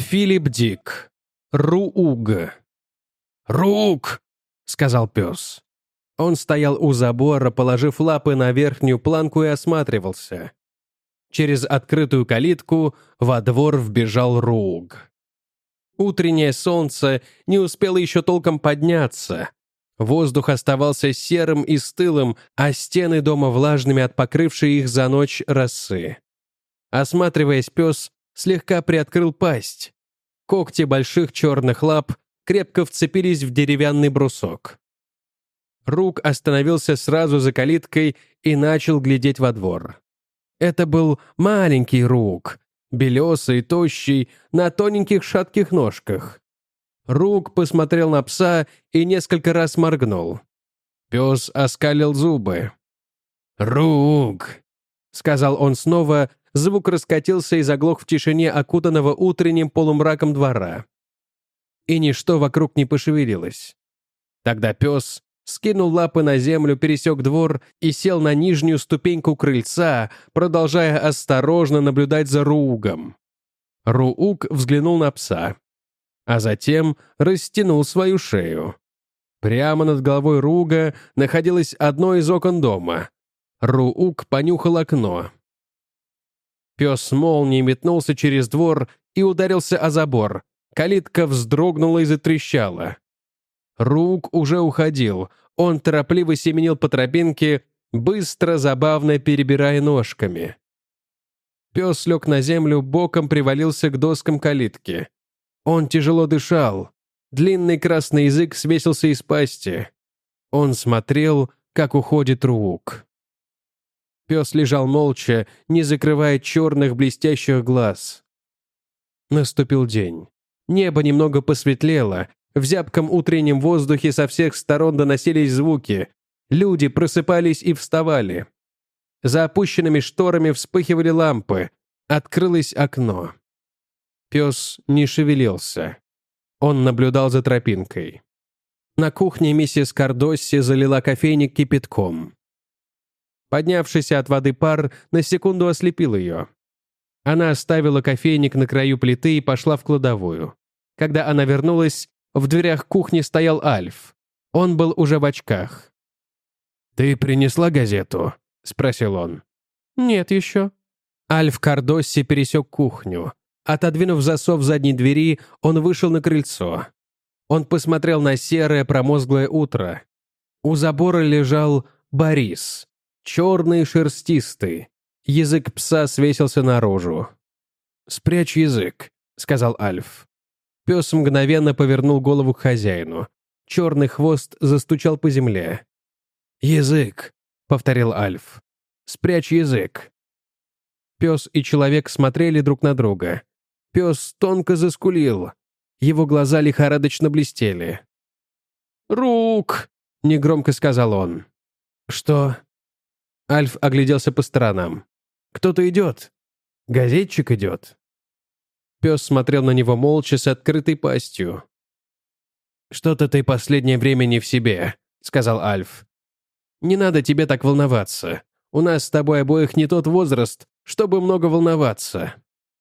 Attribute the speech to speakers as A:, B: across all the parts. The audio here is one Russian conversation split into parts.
A: Филипп Дик. Рууг. «Рууг!» — сказал пес. Он стоял у забора, положив лапы на верхнюю планку и осматривался. Через открытую калитку во двор вбежал Рууг. Утреннее солнце не успело еще толком подняться. Воздух оставался серым и стылым, а стены дома влажными от покрывшей их за ночь росы. Осматриваясь, пес слегка приоткрыл пасть. Когти больших черных лап крепко вцепились в деревянный брусок. Рууг остановился сразу за калиткой и начал глядеть во двор. Это был маленький Рууг, белесый, тощий, на тоненьких шатких ножках. Рууг посмотрел на пса и несколько раз моргнул. Пес оскалил зубы. «Рууг!» — сказал он снова, звук раскатился и заглох в тишине окутанного утренним полумраком двора. И ничто вокруг не пошевелилось. Тогда пес скинул лапы на землю, пересек двор и сел на нижнюю ступеньку крыльца, продолжая осторожно наблюдать за Руугом. Рууг взглянул на пса, а затем растянул свою шею. Прямо над головой Рууга находилось одно из окон дома. Рууг понюхал окно. Пес с молнией метнулся через двор и ударился о забор. Калитка вздрогнула и затрещала. Рууг уже уходил. Он торопливо семенил по тропинке, быстро, забавно перебирая ножками. Пес лег на землю, боком привалился к доскам калитки. Он тяжело дышал. Длинный красный язык свесился из пасти. Он смотрел, как уходит Рууг. Пес лежал молча, не закрывая черных блестящих глаз. Наступил день. Небо немного посветлело. В зябком утреннем воздухе со всех сторон доносились звуки. Люди просыпались и вставали. За опущенными шторами вспыхивали лампы. Открылось окно. Пес не шевелился. Он наблюдал за тропинкой. На кухне миссис Кардосси залила кофейник кипятком. Поднявшийся от воды пар на секунду ослепил ее. Она оставила кофейник на краю плиты и пошла в кладовую. Когда она вернулась, в дверях кухни стоял Альф. Он был уже в очках. «Ты принесла газету?» — спросил он. «Нет еще». Альф Кардосси пересек кухню. Отодвинув засов задней двери, он вышел на крыльцо. Он посмотрел на серое промозглое утро. У забора лежал Борис. Черный, шерстистый. Язык пса свесился наружу. «Спрячь язык», — сказал Альф. Пес мгновенно повернул голову к хозяину. Черный хвост застучал по земле. «Язык», — повторил Альф. «Спрячь язык». Пес и человек смотрели друг на друга. Пес тонко заскулил. Его глаза лихорадочно блестели. «Рууг!» — негромко сказал он. «Что?» Альф огляделся по сторонам. «Кто-то идет. Газетчик идет». Пес смотрел на него молча с открытой пастью. «Что-то ты последнее время не в себе», — сказал Альф. «Не надо тебе так волноваться. У нас с тобой обоих не тот возраст, чтобы много волноваться».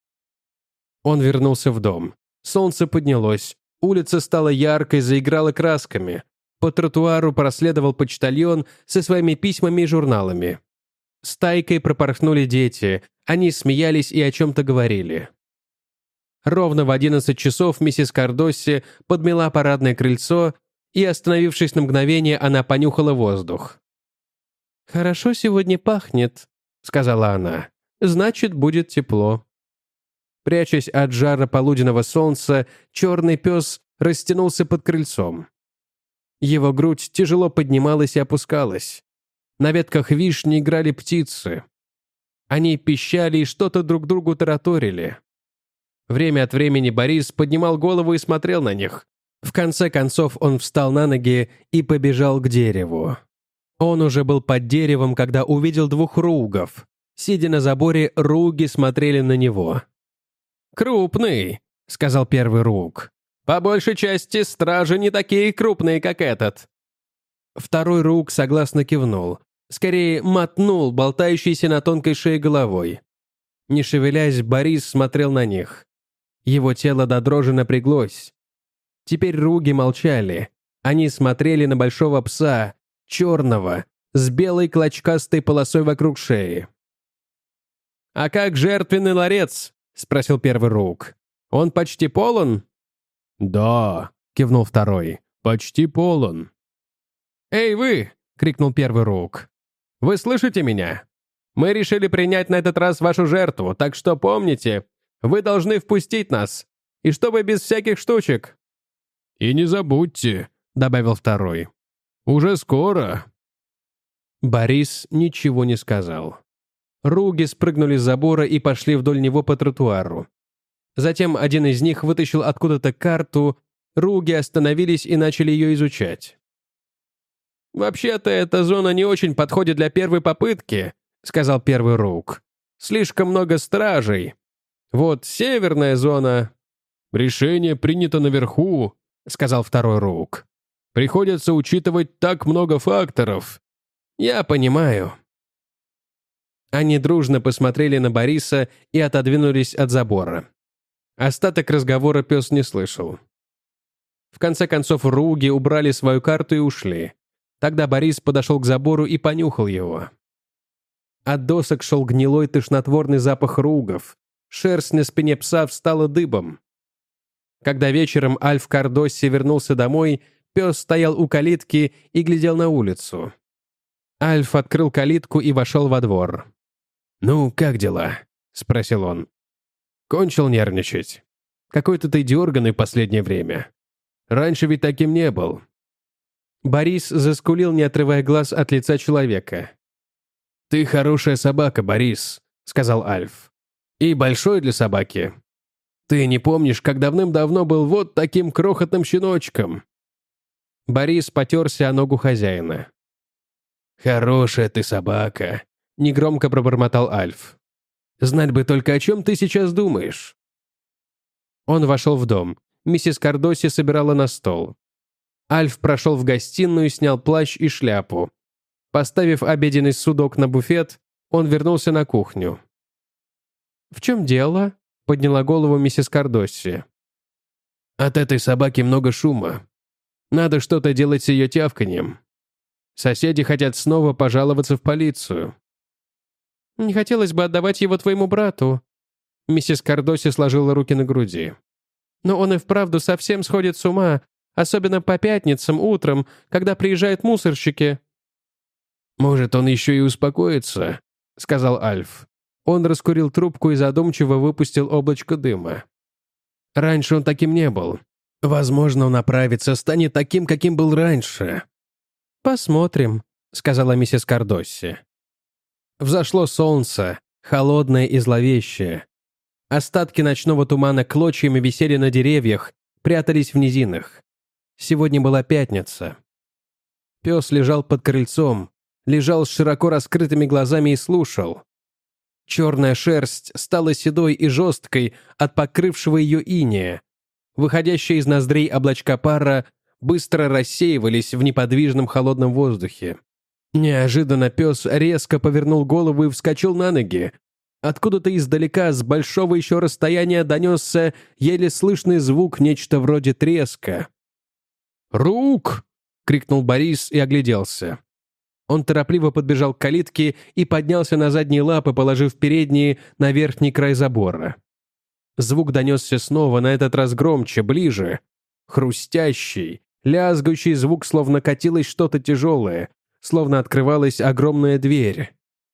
A: Он вернулся в дом. Солнце поднялось. Улица стала яркой, заиграла красками. По тротуару проследовал почтальон со своими письмами и журналами. Стайкой пропорхнули дети. Они смеялись и о чем-то говорили. Ровно в 11 часов миссис Кардосси подмела парадное крыльцо, и, остановившись на мгновение, она понюхала воздух. «Хорошо сегодня пахнет», — сказала она. «Значит, будет тепло». Прячась от жара полуденного солнца, черный пес растянулся под крыльцом. Его грудь тяжело поднималась и опускалась. На ветках вишни играли птицы. Они пищали и что-то друг другу тараторили. Время от времени Борис поднимал голову и смотрел на них. В конце концов он встал на ноги и побежал к дереву. Он уже был под деревом, когда увидел двух Руугов. Сидя на заборе, Рууги смотрели на него. «Крупный», — сказал первый Рууг. «По большей части стражи не такие крупные, как этот». Второй Рууг согласно кивнул. Скорее, мотнул болтающейся на тонкой шее головой. Не шевелясь, Борис смотрел на них. Его тело до дрожи напряглось. Теперь Руги молчали. Они смотрели на большого пса, черного, с белой клочкастой полосой вокруг шеи. «А как жертвенный ларец?» — спросил первый Руг. «Он почти полон?» «Да», — кивнул второй, — «почти полон». «Эй, вы!» — крикнул первый Руг. «Вы слышите меня? Мы решили принять на этот раз вашу жертву, так что помните, вы должны впустить нас, и чтобы без всяких штучек». «И не забудьте», — добавил второй. «Уже скоро». Борис ничего не сказал. Руги спрыгнули с забора и пошли вдоль него по тротуару. Затем один из них вытащил откуда-то карту, Руги остановились и начали ее изучать. «Вообще-то эта зона не очень подходит для первой попытки», — сказал первый Руг. «Слишком много стражей. Вот северная зона...» «Решение принято наверху», — сказал второй Руг. «Приходится учитывать так много факторов». «Я понимаю». Они дружно посмотрели на Бориса и отодвинулись от забора. Остаток разговора пес не слышал. В конце концов, Руги убрали свою карту и ушли. Тогда Борис подошел к забору и понюхал его. От досок шел гнилой тошнотворный запах ругов. Шерсть на спине пса встала дыбом. Когда вечером Альф Кардосси вернулся домой, пес стоял у калитки и глядел на улицу. Альф открыл калитку и вошел во двор. «Ну, как дела?» — спросил он. «Кончил нервничать. Какой-то ты дерганый в последнее время. Раньше ведь таким не был». Борис заскулил, не отрывая глаз от лица человека. «Ты хорошая собака, Борис», — сказал Альф. «И большой для собаки. Ты не помнишь, как давным-давно был вот таким крохотным щеночком?» Борис потерся о ногу хозяина. «Хорошая ты собака», — негромко пробормотал Альф. «Знать бы только, о чем ты сейчас думаешь». Он вошел в дом. Миссис Кардосси собирала на стол. Альф прошел в гостиную, снял плащ и шляпу. Поставив обеденный судок на буфет, он вернулся на кухню. «В чем дело?» — подняла голову миссис Кардосси. «От этой собаки много шума. Надо что-то делать с ее тявканьем. Соседи хотят снова пожаловаться в полицию». «Не хотелось бы отдавать его твоему брату». Миссис Кардосси сложила руки на груди. «Но он и вправду совсем сходит с ума, особенно по пятницам утром, когда приезжают мусорщики». «Может, он еще и успокоится», — сказал Альф. Он раскурил трубку и задумчиво выпустил облачко дыма. «Раньше он таким не был. Возможно, он оправится, станет таким, каким был раньше». «Посмотрим», — сказала миссис Кардосси. Взошло солнце, холодное и зловещее. Остатки ночного тумана клочьями висели на деревьях, прятались в низинах. Сегодня была пятница. Пес лежал под крыльцом, лежал с широко раскрытыми глазами и слушал. Черная шерсть стала седой и жесткой от покрывшего ее инея. Выходящие из ноздрей облачка пара быстро рассеивались в неподвижном холодном воздухе. Неожиданно пес резко повернул голову и вскочил на ноги. Откуда-то издалека, с большого еще расстояния, донесся еле слышный звук, нечто вроде треска. «Рук!» — крикнул Борис и огляделся. Он торопливо подбежал к калитке и поднялся на задние лапы, положив передние на верхний край забора. Звук донесся снова, на этот раз громче, ближе. Хрустящий, лязгающий звук, словно катилось что-то тяжелое, словно открывалась огромная дверь.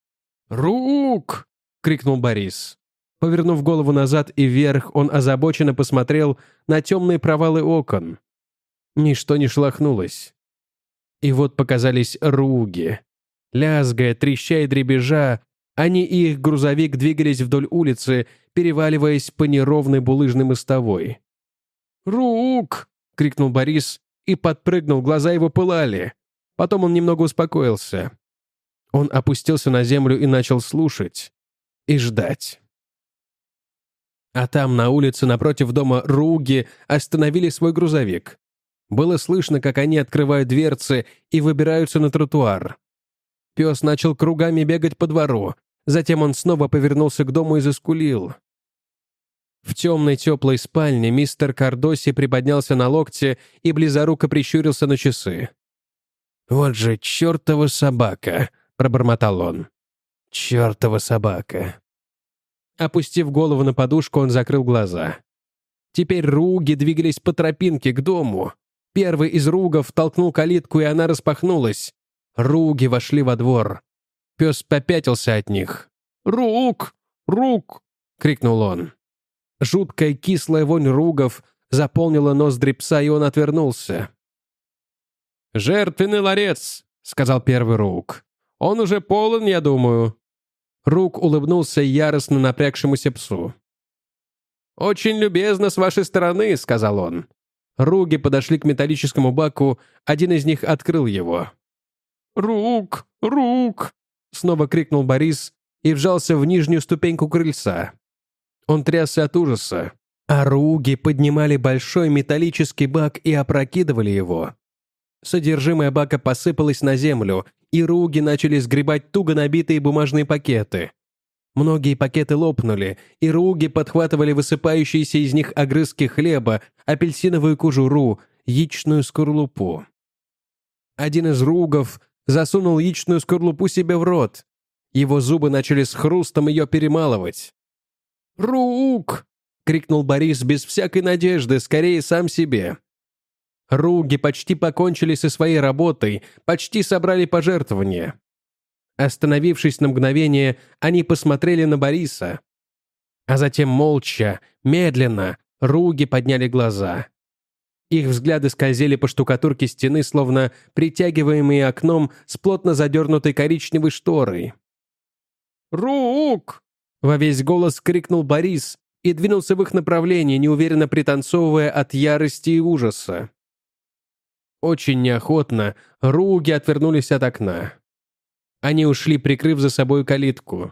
A: «Рук!» — крикнул Борис. Повернув голову назад и вверх, он озабоченно посмотрел на темные провалы окон. Ничто не шелохнулось. И вот показались Руги. Лязгая, треща и дребезжа, они и их грузовик двигались вдоль улицы, переваливаясь по неровной булыжной мостовой. «Рук!» — крикнул Борис и подпрыгнул, глаза его пылали. Потом он немного успокоился. Он опустился на землю и начал слушать и ждать. А там, на улице напротив дома Руги, остановили свой грузовик. Было слышно, как они открывают дверцы и выбираются на тротуар. Пес начал кругами бегать по двору. Затем он снова повернулся к дому и заскулил. В темной теплой спальне мистер Кардоси приподнялся на локте и близоруко прищурился на часы. «Вот же чертова собака!» — пробормотал он. «Чертова собака!» Опустив голову на подушку, он закрыл глаза. Теперь руги двигались по тропинке к дому. Первый из ругов толкнул калитку, и она распахнулась. Руги вошли во двор. Пес попятился от них. «Рук! Рук!» — крикнул он. Жуткая кислая вонь ругов заполнила ноздри пса, и он отвернулся. «Жертвенный ларец!» — сказал первый рук. «Он уже полон, я думаю». Рук улыбнулся яростно напрягшемуся псу. «Очень любезно с вашей стороны», — сказал он. Руги подошли к металлическому баку, один из них открыл его. «Рук! Рук!» — снова крикнул Борис и вжался в нижнюю ступеньку крыльца. Он трясся от ужаса, а руги поднимали большой металлический бак и опрокидывали его. Содержимое бака посыпалось на землю, и руги начали сгребать туго набитые бумажные пакеты. Многие пакеты лопнули, и руги подхватывали высыпающиеся из них огрызки хлеба, апельсиновую кожуру, яичную скорлупу. Один из ругов засунул яичную скорлупу себе в рот. Его зубы начали с хрустом ее перемалывать. «Рук!» — крикнул Борис без всякой надежды, скорее сам себе. Руги почти покончили со своей работой, почти собрали пожертвования. Остановившись на мгновение, они посмотрели на Бориса. А затем молча, медленно, руги подняли глаза. Их взгляды скользили по штукатурке стены, словно притягиваемые окном с плотно задернутой коричневой шторой. «Рук!» — во весь голос крикнул Борис и двинулся в их направлении, неуверенно пританцовывая от ярости и ужаса. Очень неохотно руги отвернулись от окна. Они ушли, прикрыв за собой калитку.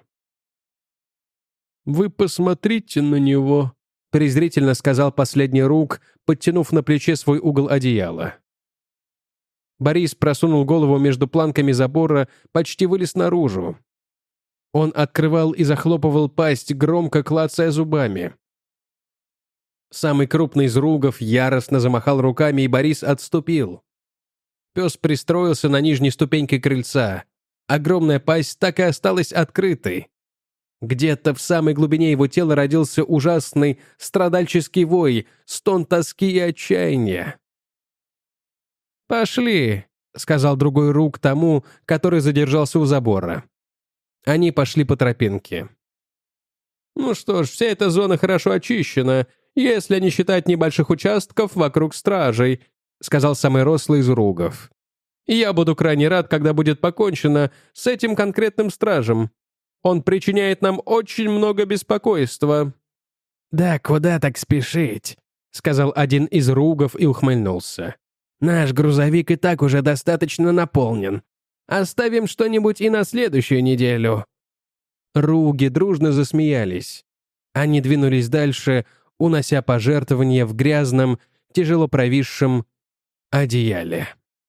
A: «Вы посмотрите на него», — презрительно сказал последний рук, подтянув на плече свой угол одеяла. Борис просунул голову между планками забора, почти вылез наружу. Он открывал и захлопывал пасть, громко клацая зубами. Самый крупный из ругов яростно замахал руками, и Борис отступил. Пес пристроился на нижней ступеньке крыльца. Огромная пасть так и осталась открытой. Где-то в самой глубине его тела родился ужасный страдальческий вой, стон тоски и отчаяния. «Пошли», — сказал другой рук тому, который задержался у забора. Они пошли по тропинке. «Ну что ж, вся эта зона хорошо очищена, если не считать небольших участков вокруг стражей», — сказал самый рослый из ругов. «Я буду крайне рад, когда будет покончено с этим конкретным стражем. Он причиняет нам очень много беспокойства». «Да куда так спешить?» — сказал один из ругов и ухмыльнулся. «Наш грузовик и так уже достаточно наполнен. Оставим что-нибудь и на следующую неделю». Руги дружно засмеялись. Они двинулись дальше, унося пожертвования в грязном, тяжело провисшем одеяле.